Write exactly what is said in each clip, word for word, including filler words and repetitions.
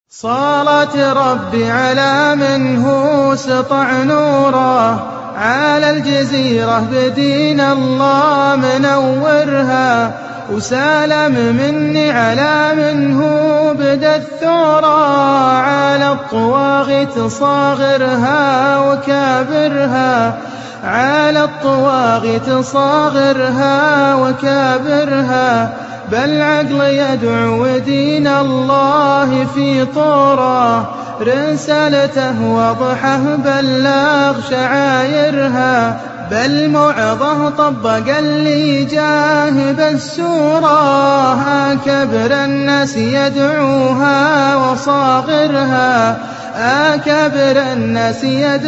صلاة ربي على من هو سطع نوره على الجزيرة بدين الله منورها، وسلام مني على من هو بدا الثورة على الطواغيت صاغرها وكابرها، على الطواغيت صاغرها وكابرها. بل عقل يدعو دين الله في طوره، رسالته واضحة بلغ شعايرها. بل موعظه طبق اللي جاه بالسورة، أكبر الناس يدعوها وصاغرها، أكبر الناس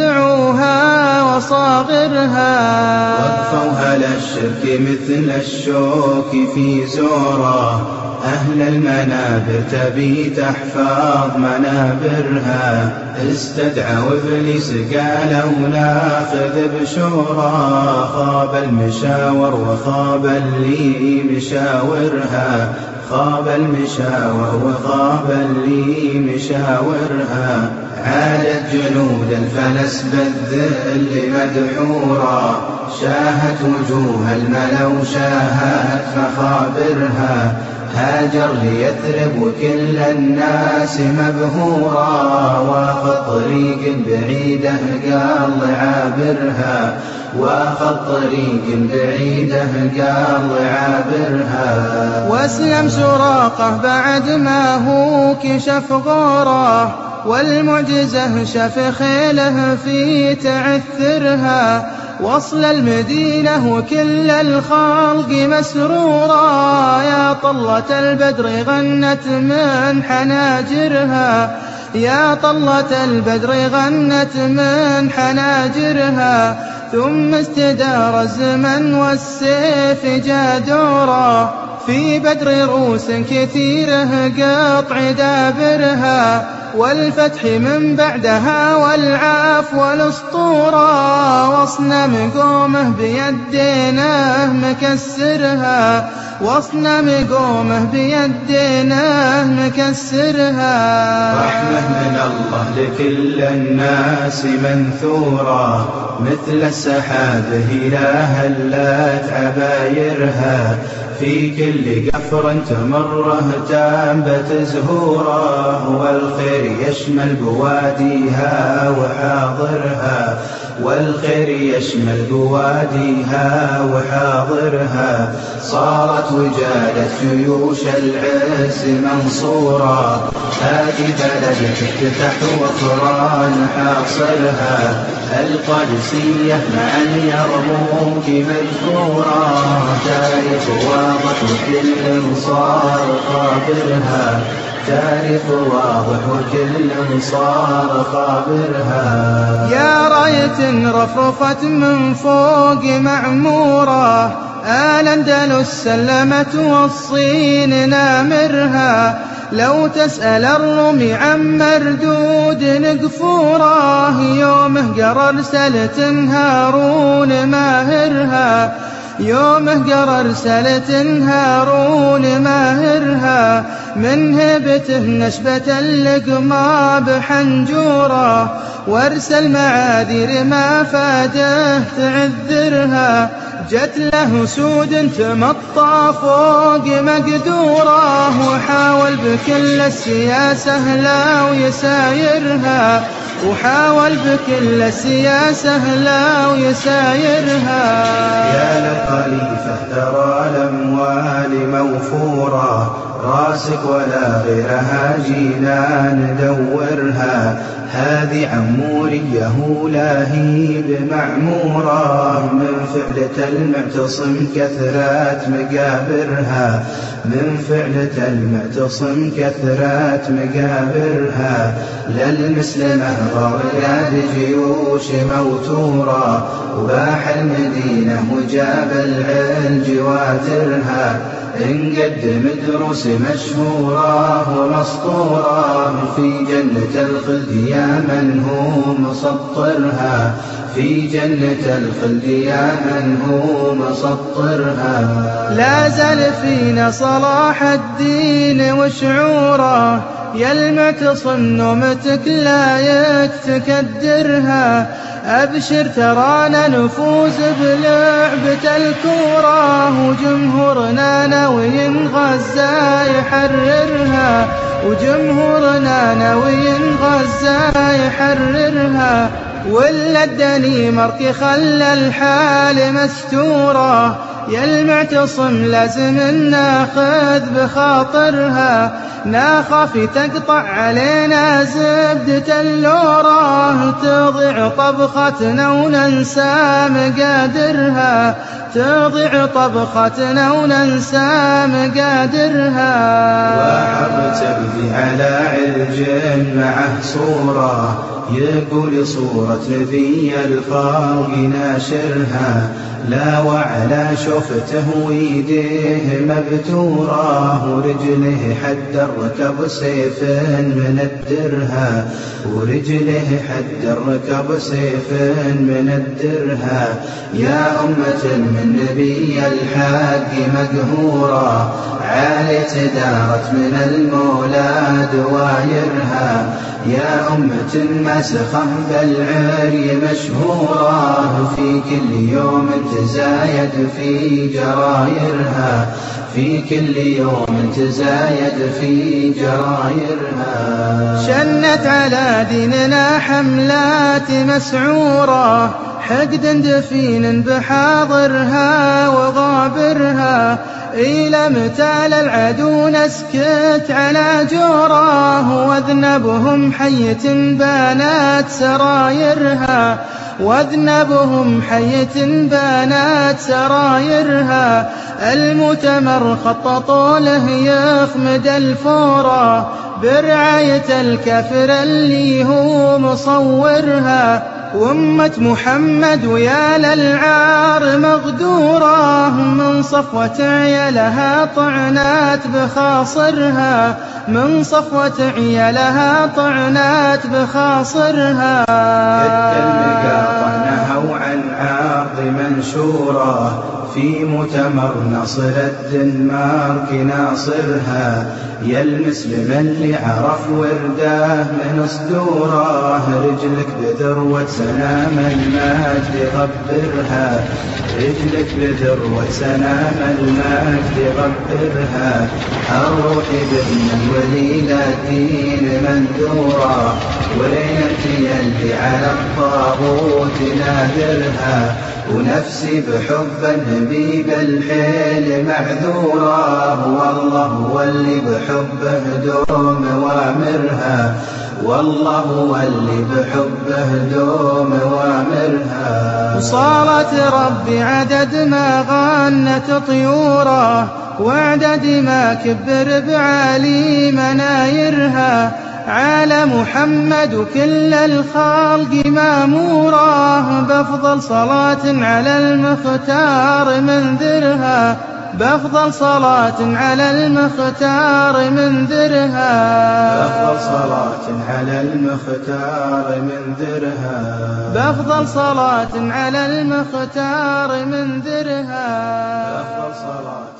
يدعوها وصاغرها. وقفوا هل الشرك مثل الشوك في زوره، أهل المنابر تبي تحفظ منابرها. استدعوا إبليس قالوا ناخذ بشورى، خاب المشاور وخاب اللي مشاورها، خاب المشاور وخاب اللي مشاورها. عادت جنود الفلس بالذل مدحورا، شاهت وجوه الملا وشاهت مخابرها. هاجر ليثرب وكل الناس مبهورا، واخذ طريق بعيده قال عابرها، واخذ طريق بعيده قال عابرها. واسلم سراقه بعد ما هو كشف غوره، والمعجزة شاف خيله في تعثرها. وصل المدينة وكل الخلق مسرورا، يا طلة البدر غنت من حناجرها، يا طلة البدر غنت من حناجرها. ثم استدار الزمن والسيف جا دورا، في بدر روس كثيره قطع دابرها. والفتح من بعدها والعاف والاسطورة، واصنم قومه بيدينه مكسرها، واصنم قومه بيدينه مكسرها. رحمة من الله لكل الناس منثورة، مثل السحاب إلى هلت عبايرها. في كل قفر تمره تنبت زهوره، والخير يشمل بواديها وحاضرها، والخير يشمل بواديها وحاضرها. صارت وجادت جيوش العز منصورة، هذه بلد تفتح وقرى نحاصرها. القادسية مع اليرموك مذكورة، تاريخ واضح وكل صار خابرها، تاريخ واضح وكل صار خابرها. يا راية رفرفت من فوق معمورة، الأندلس سلمت والصين نامرها. لو تسأل الرومي عن مردود نقفوره، يومه قرر سلة هارون ماهرها، يومه قرر سلة هارون ماهرها. من هبته نشبة اللقمة بحنجوره، وارسل معاذير ما فاده تعذرها. جت له سود تمطى فوق مقدوره، وحاول بكل السياسة لا ويسايرها، وحاول بكل السياسة لا ويسايرها. يا للخليفة ترى الأموال موفورة، راسك ولا غيرها جينا ندورها. هذه عموريه لاهيب معمورة، من فعلة المعتصم كثرات مقابرها، من فعلة المعتصم كثرات مقابرها. للمسلمة ضرقات جيوش موتورة، وباح المدينة وجاب العلج واترها. انقدم دروس مشهورة ومسطورة، في جنة الخلد يا من هو مسطرها، في جنة الخلد يا من هو مسطرها. لا زال فينا صلاح الدين وشعوره، يا المعتصم نومتك لا يتكدرها، أبشر ترانا نفوز بلعبة الكورة، وجمهورنا ناوي غزة يحررها، وجمهورنا ناوي غزة يحررها. ولا الدنيمارك خلى الحال مستورة، يا المعتصم لازم ناخذ بخاطرها، ناخاف تقطع علينا زبدة اللورة، تضيع طبختنا وننسى مقادرها، تضيع طبختنا وننسى مقادرها. وحر تبدي على عرج معه صورة، يقول صورة نبي الخلق ناشرها، لا وعلى شفته ويديه مبتورة، ورجله حد الركب سيف مندرها، ورجله حد الركب سيف مندرها. يا أمة من نبي الحق مقهورة، عالت دارت من المولى دوايرها، يا أمة مسخة بالعري مشهورة، في كل يوم تزايد في جرايرها، في كل يوم تزايد في جرايرها. شنت على ديننا حملات مسعورة، حقد دفين بحاضرها وغابرها، إلى متى للعدو نسكت على جوره، واذنبهم حية بانت سرايرها، واذنبهم حية بانت سرايرها. المؤتمر خططوا له يخمد الفورة، برعاية الكافر اللي هو مصورها، وأمة محمد ويا للعار مغدورة، من صفوة عيالها طعنات بخاصرها، من صفوة عيالها طعنات بخاصرها. نهوا عن عرض منشورة، في مؤتمر نصر الدنمارك ناصرها، يا المسلم اللي عرف ورده من صدوره، رجلك بذروة سنام المجد غبرها، رجلك بذروة سنام المجد غبرها. الروح بابن الولي للدين منذورة، وينك يلي على الطاغوت نادرها، ونفسي بحب النبي بالحيل معذورة، والله هو اللي بحبه دوم وامرها، والله هو اللي بحبه دوم وامرها. وصارت ربي عدد ما غنت طيوره، وعدد ما كبر بعالي منايرها، على محمد وكل الخلق مامورة، بأفضل صلاة على المختار منذرها، بأفضل صلاة على المختار منذرها، بأفضل صلاة على المختار منذرها، بأفضل صلاة على المختار منذرها، بأفضل صلاة